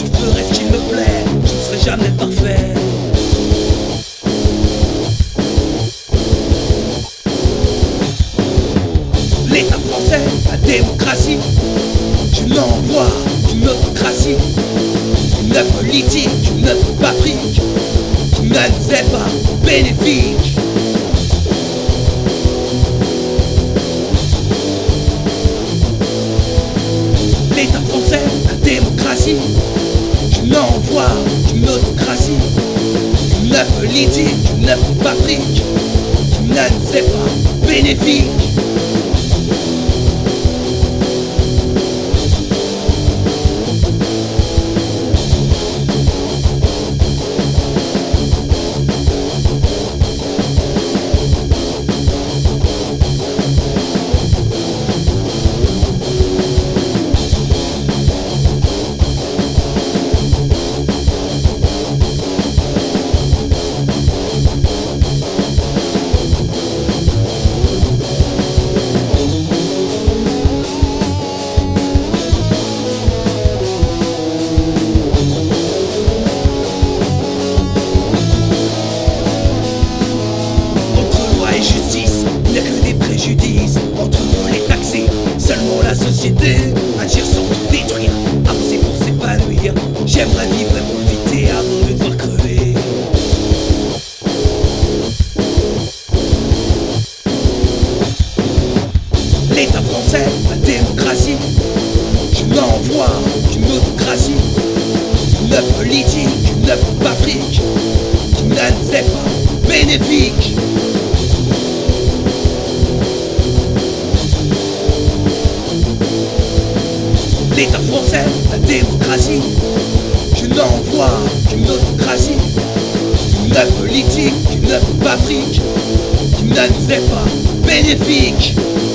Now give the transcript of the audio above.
ferai ce qu'il me plaît, je ne serai jamais parfait. L'État français, la démocratie, je n'envoie qu'une autocratie, une politique, une patrique, qui ne nous est pas bénéfique. L'État français, la démocratie, je n'envoie qu'une autocratie, une politique, une patrique, qui ne nous est pas bénéfique. Entre nous les taxés, seulement la société, agir sans tout détruire, avancer pour s'épanouir. J'aimerais vivre et profiter avant de devoir crever. L'État français, la démocratie, je n'envoie qu'une autocratie, une politique, une patrique, qui ne nous est pas bénéfique. L'État français, la démocratie, je n'envoie qu'une autocratie, une politique, une patrique, qui ne nous est pas bénéfique.